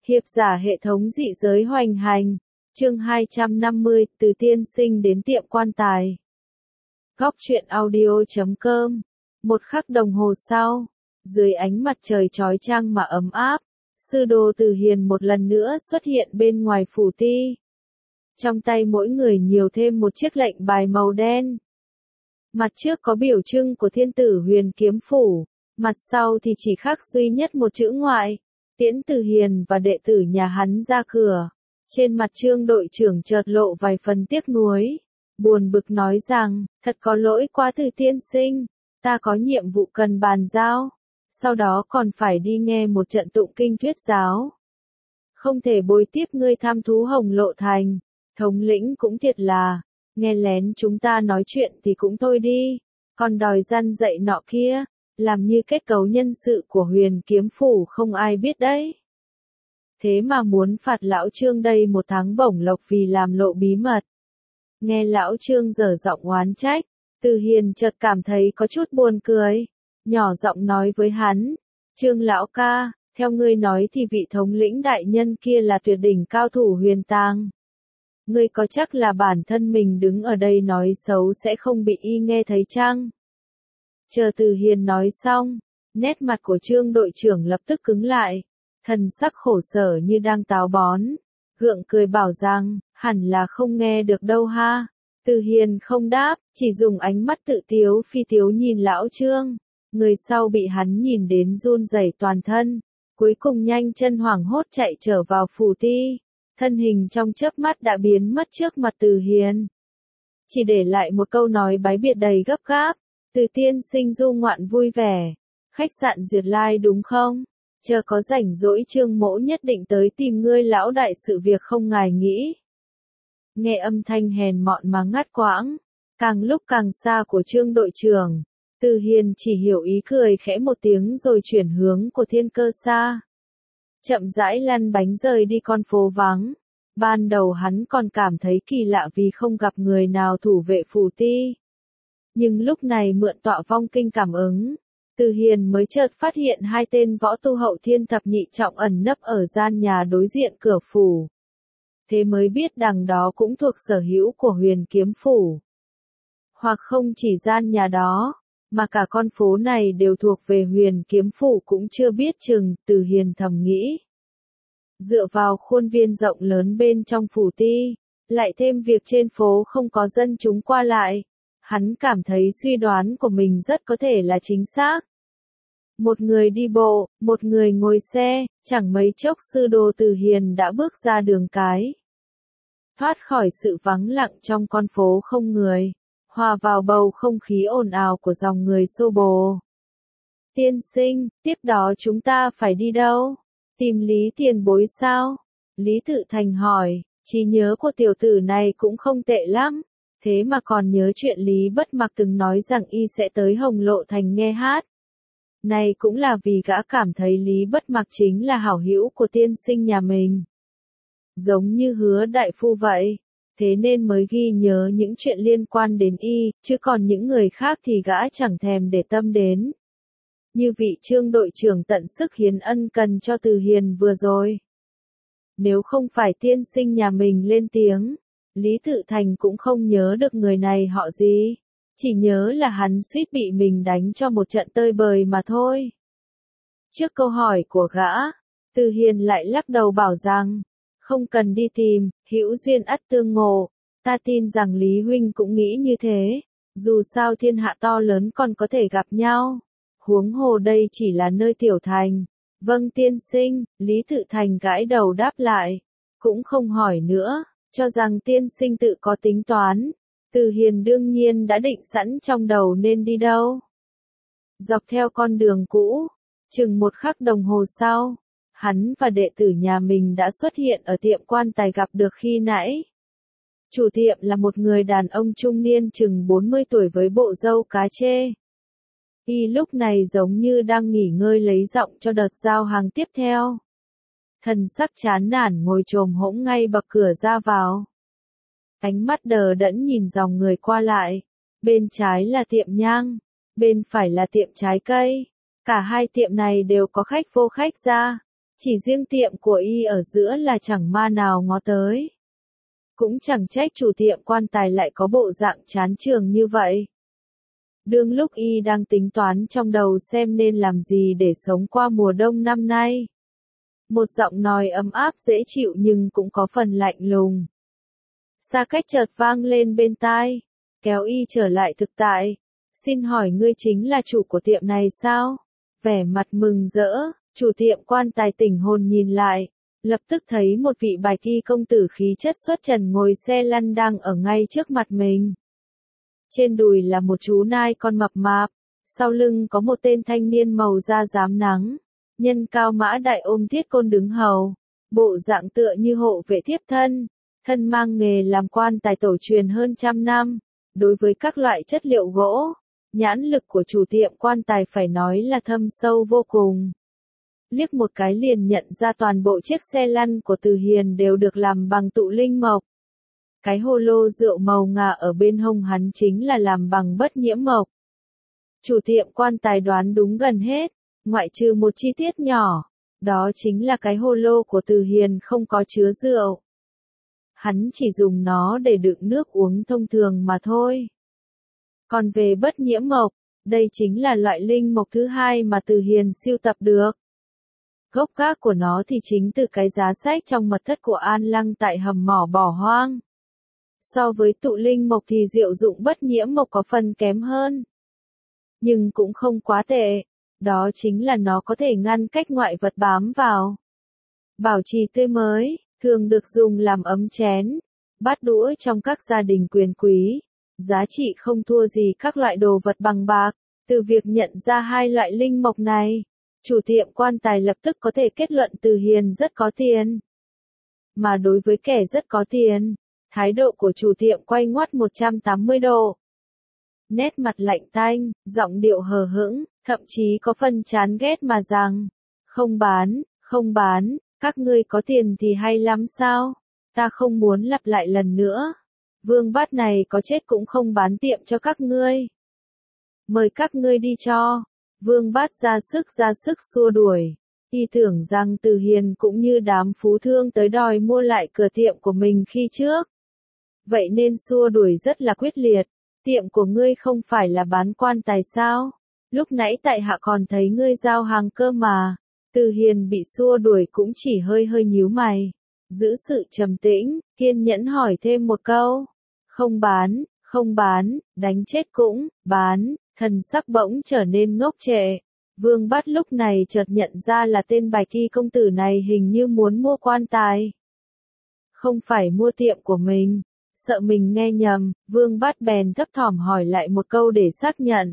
Hiệp giả hệ thống dị giới hoành hành. Chương 250, từ tiên sinh đến tiệm quan tài. Góc truyện audio.com. Một khắc đồng hồ sau, dưới ánh mặt trời chói chang mà ấm áp, sư đồ Từ Hiền một lần nữa xuất hiện bên ngoài phủ ti. Trong tay mỗi người nhiều thêm một chiếc lệnh bài màu đen. Mặt trước có biểu trưng của thiên tử Huyền Kiếm Phủ, mặt sau thì chỉ khắc duy nhất một chữ ngoại, tiễn Từ Hiền và đệ tử nhà hắn ra cửa. Trên mặt Trương đội trưởng chợt lộ vài phần tiếc nuối, buồn bực nói rằng, thật có lỗi quá Từ tiên sinh, ta có nhiệm vụ cần bàn giao, sau đó còn phải đi nghe một trận tụng kinh thuyết giáo. Không thể bồi tiếp ngươi tham thú Hồng Lộ Thành, thống lĩnh cũng thiệt là, nghe lén chúng ta nói chuyện thì cũng thôi đi, còn đòi răn dạy nọ kia, làm như kết cấu nhân sự của Huyền Kiếm Phủ không ai biết đấy. Thế mà muốn phạt lão Trương đây một tháng bổng lộc vì làm lộ bí mật. Nghe lão Trương dở giọng oán trách, Từ Hiền chợt cảm thấy có chút buồn cười, nhỏ giọng nói với hắn, Trương lão ca, theo ngươi nói thì vị thống lĩnh đại nhân kia là tuyệt đỉnh cao thủ huyền tàng. Ngươi có chắc là bản thân mình đứng ở đây nói xấu sẽ không bị y nghe thấy chăng? Chờ Từ Hiền nói xong, nét mặt của Trương đội trưởng lập tức cứng lại, thần sắc khổ sở như đang táo bón, gượng cười bảo rằng, hẳn là không nghe được đâu ha. Từ Hiền không đáp, chỉ dùng ánh mắt tự tiếu phi tiếu nhìn lão Trương, người sau bị hắn nhìn đến run rẩy toàn thân, cuối cùng nhanh chân hoảng hốt chạy trở vào phủ ti, thân hình trong chớp mắt đã biến mất trước mặt Từ Hiền. Chỉ để lại một câu nói bái biệt đầy gấp gáp, Từ tiên sinh du ngoạn vui vẻ, khách sạn Duyệt Lai đúng không? Chờ có rảnh rỗi Trương mỗ nhất định tới tìm ngươi lão đại sự việc không ngài nghĩ. Nghe âm thanh hèn mọn mà ngắt quãng, càng lúc càng xa của Trương đội trưởng, Từ Hiền chỉ hiểu ý cười khẽ một tiếng rồi chuyển hướng của Thiên Cơ Sa. Chậm rãi lăn bánh rời đi con phố vắng. Ban đầu hắn còn cảm thấy kỳ lạ vì không gặp người nào thủ vệ phủ ti. Nhưng lúc này mượn tọa vong kinh cảm ứng, Từ Hiền mới chợt phát hiện hai tên võ tu hậu thiên thập nhị trọng ẩn nấp ở gian nhà đối diện cửa phủ. Thế mới biết đằng đó cũng thuộc sở hữu của Huyền Kiếm Phủ. Hoặc không chỉ gian nhà đó, mà cả con phố này đều thuộc về Huyền Kiếm Phủ cũng chưa biết chừng, Từ Hiền thầm nghĩ. Dựa vào khuôn viên rộng lớn bên trong phủ ti, lại thêm việc trên phố không có dân chúng qua lại, hắn cảm thấy suy đoán của mình rất có thể là chính xác. Một người đi bộ, một người ngồi xe, chẳng mấy chốc sư đồ Từ Hiền đã bước ra đường cái. Thoát khỏi sự vắng lặng trong con phố không người, hòa vào bầu không khí ồn ào của dòng người xô bồ. Tiên sinh, tiếp đó chúng ta phải đi đâu? Tìm Lý tiền bối sao? Lý Tự Thành hỏi, trí nhớ của tiểu tử này cũng không tệ lắm, thế mà còn nhớ chuyện Lý Bất Mặc từng nói rằng y sẽ tới Hồng Lộ Thành nghe hát. Này cũng là vì gã cảm thấy Lý Bất Mặc chính là hảo hữu của tiên sinh nhà mình. Giống như Hứa đại phu vậy, thế nên mới ghi nhớ những chuyện liên quan đến y, chứ còn những người khác thì gã chẳng thèm để tâm đến. Như vị Trương đội trưởng tận sức hiến ân cần cho Từ Hiền vừa rồi. Nếu không phải tiên sinh nhà mình lên tiếng, Lý Tự Thành cũng không nhớ được người này họ gì, chỉ nhớ là hắn suýt bị mình đánh cho một trận tơi bời mà thôi. Trước câu hỏi của gã, Từ Hiền lại lắc đầu bảo rằng, không cần đi tìm, hữu duyên ắt tương ngộ, ta tin rằng Lý huynh cũng nghĩ như thế, dù sao thiên hạ to lớn còn có thể gặp nhau. Huống hồ đây chỉ là nơi tiểu thành. Vâng tiên sinh, Lý Tự Thành gãi đầu đáp lại, cũng không hỏi nữa, cho rằng tiên sinh tự có tính toán. Từ Hiền đương nhiên đã định sẵn trong đầu nên đi đâu. Dọc theo con đường cũ, chừng một khắc đồng hồ sau, hắn và đệ tử nhà mình đã xuất hiện ở tiệm quan tài gặp được khi nãy. Chủ tiệm là một người đàn ông trung niên chừng 40 tuổi với bộ râu cá chê. Y lúc này giống như đang nghỉ ngơi lấy giọng cho đợt giao hàng tiếp theo. Thần sắc chán nản ngồi chồm hỗn ngay bậc cửa ra vào. Ánh mắt đờ đẫn nhìn dòng người qua lại. Bên trái là tiệm nhang, bên phải là tiệm trái cây. Cả hai tiệm này đều có khách vô khách ra. Chỉ riêng tiệm của y ở giữa là chẳng ma nào ngó tới. Cũng chẳng trách chủ tiệm quan tài lại có bộ dạng chán trường như vậy. Đương lúc y đang tính toán trong đầu xem nên làm gì để sống qua mùa đông năm nay. Một giọng nói ấm áp dễ chịu nhưng cũng có phần lạnh lùng. Xa cách chợt vang lên bên tai, kéo y trở lại thực tại. Xin hỏi ngươi chính là chủ của tiệm này sao? Vẻ mặt mừng rỡ, chủ tiệm quan tài tỉnh hồn nhìn lại, lập tức thấy một vị bạch y công tử khí chất xuất trần ngồi xe lăn đang ở ngay trước mặt mình. Trên đùi là một chú nai con mập mạp, sau lưng có một tên thanh niên màu da rám nắng, nhân cao mã đại ôm thiết côn đứng hầu, bộ dạng tựa như hộ vệ thiếp thân, thân mang nghề làm quan tài tổ truyền hơn trăm năm, đối với các loại chất liệu gỗ, nhãn lực của chủ tiệm quan tài phải nói là thâm sâu vô cùng. Liếc một cái liền nhận ra toàn bộ chiếc xe lăn của Từ Hiền đều được làm bằng tụ linh mộc. Cái hồ lô rượu màu ngà ở bên hông hắn chính là làm bằng bất nhiễm mộc. Chủ tiệm quan tài đoán đúng gần hết, ngoại trừ một chi tiết nhỏ, đó chính là cái hồ lô của Từ Hiền không có chứa rượu. Hắn chỉ dùng nó để đựng nước uống thông thường mà thôi. Còn về bất nhiễm mộc, đây chính là loại linh mộc thứ hai mà Từ Hiền sưu tập được. Gốc gác của nó thì chính từ cái giá sách trong mật thất của An Lăng tại hầm mỏ bỏ hoang. So với tụ linh mộc thì diệu dụng bất nhiễm mộc có phần kém hơn. Nhưng cũng không quá tệ, đó chính là nó có thể ngăn cách ngoại vật bám vào. Bảo trì tươi mới, thường được dùng làm ấm chén, bát đũa trong các gia đình quyền quý, giá trị không thua gì các loại đồ vật bằng bạc. Từ việc nhận ra hai loại linh mộc này, chủ tiệm quan tài lập tức có thể kết luận Từ Hiền rất có tiền. Mà đối với kẻ rất có tiền, thái độ của chủ tiệm quay ngoắt 180 độ. Nét mặt lạnh tanh, giọng điệu hờ hững, thậm chí có phần chán ghét mà rằng, không bán, các ngươi có tiền thì hay lắm sao? Ta không muốn lặp lại lần nữa. Vương bát này có chết cũng không bán tiệm cho các ngươi. Mời các ngươi đi cho. Vương bát ra sức xua đuổi. Y tưởng rằng Từ Hiền cũng như đám phú thương tới đòi mua lại cửa tiệm của mình khi trước. Vậy nên xua đuổi rất là quyết liệt. Tiệm của ngươi không phải là bán quan tài sao? Lúc nãy tại hạ còn thấy ngươi giao hàng cơ mà. Từ Hiền bị xua đuổi cũng chỉ hơi nhíu mày. Giữ sự trầm tĩnh, kiên nhẫn hỏi thêm một câu. Không bán, đánh chết cũng, bán, thần sắc bỗng trở nên ngốc trệ. Vương Bát lúc này chợt nhận ra là tên bạch y công tử này hình như muốn mua quan tài. Không phải mua tiệm của mình. Sợ mình nghe nhầm, Vương Bát bèn thấp thỏm hỏi lại một câu để xác nhận.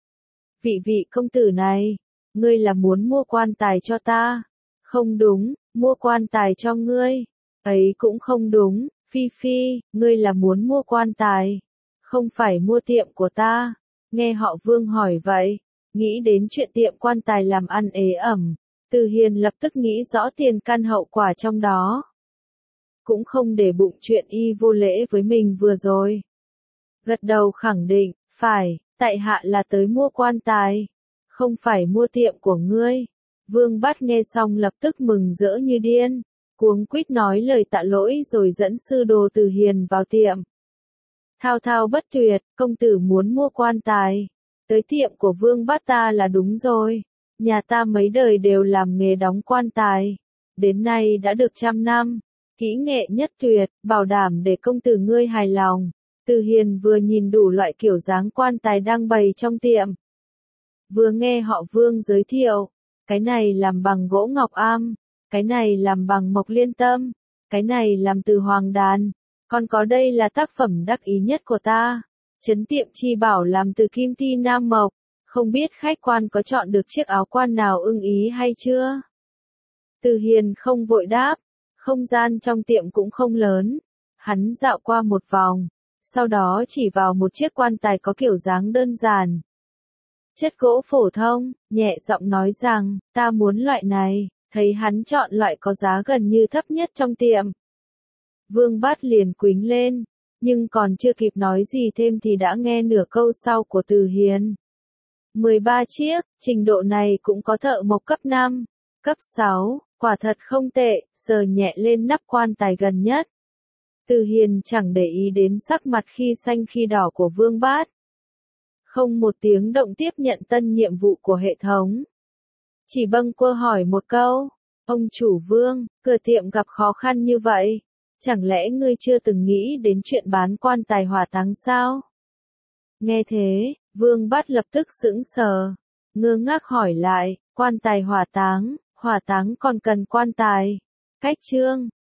Vị công tử này, ngươi là muốn mua quan tài cho ta? Không đúng, mua quan tài cho ngươi. Ấy cũng không đúng, Phi, ngươi là muốn mua quan tài. Không phải mua tiệm của ta. Nghe họ Vương hỏi vậy, nghĩ đến chuyện tiệm quan tài làm ăn ế ẩm, Từ Hiền lập tức nghĩ rõ tiền căn hậu quả trong đó. Cũng không để bụng chuyện y vô lễ với mình vừa rồi. Gật đầu khẳng định, phải, tại hạ là tới mua quan tài, không phải mua tiệm của ngươi. Vương Bát nghe xong lập tức mừng rỡ như điên, cuống quýt nói lời tạ lỗi rồi dẫn sư đồ Từ Hiền vào tiệm. Thao bất tuyệt, công tử muốn mua quan tài, tới tiệm của Vương Bát ta là đúng rồi. Nhà ta mấy đời đều làm nghề đóng quan tài, đến nay đã được 100 năm. Kỹ nghệ nhất tuyệt, bảo đảm để công tử ngươi hài lòng. Từ Hiền vừa nhìn đủ loại kiểu dáng quan tài đang bày trong tiệm, vừa nghe họ Vương giới thiệu, cái này làm bằng gỗ ngọc am, cái này làm bằng mộc liên tâm, cái này làm từ hoàng đàn, còn có đây là tác phẩm đắc ý nhất của ta, trấn tiệm chi bảo làm từ kim ti nam mộc, không biết khách quan có chọn được chiếc áo quan nào ưng ý hay chưa? Từ Hiền không vội đáp. Không gian trong tiệm cũng không lớn. Hắn dạo qua một vòng, sau đó chỉ vào một chiếc quan tài có kiểu dáng đơn giản. Chất gỗ phổ thông, nhẹ giọng nói rằng, ta muốn loại này, thấy hắn chọn loại có giá gần như thấp nhất trong tiệm. Vương Bát liền quính lên, nhưng còn chưa kịp nói gì thêm thì đã nghe nửa câu sau của Từ Hiền. 13 chiếc, trình độ này cũng có thợ mộc cấp 5, cấp 6. Quả thật không tệ, sờ nhẹ lên nắp quan tài gần nhất. Từ Hiền chẳng để ý đến sắc mặt khi xanh khi đỏ của Vương Bát. Không một tiếng động tiếp nhận tân nhiệm vụ của hệ thống. Chỉ bâng quơ hỏi một câu, ông chủ Vương, cửa tiệm gặp khó khăn như vậy, chẳng lẽ ngươi chưa từng nghĩ đến chuyện bán quan tài hỏa táng sao? Nghe thế, Vương Bát lập tức sững sờ, ngơ ngác hỏi lại, quan tài hỏa táng còn cần quan tài? Cách chương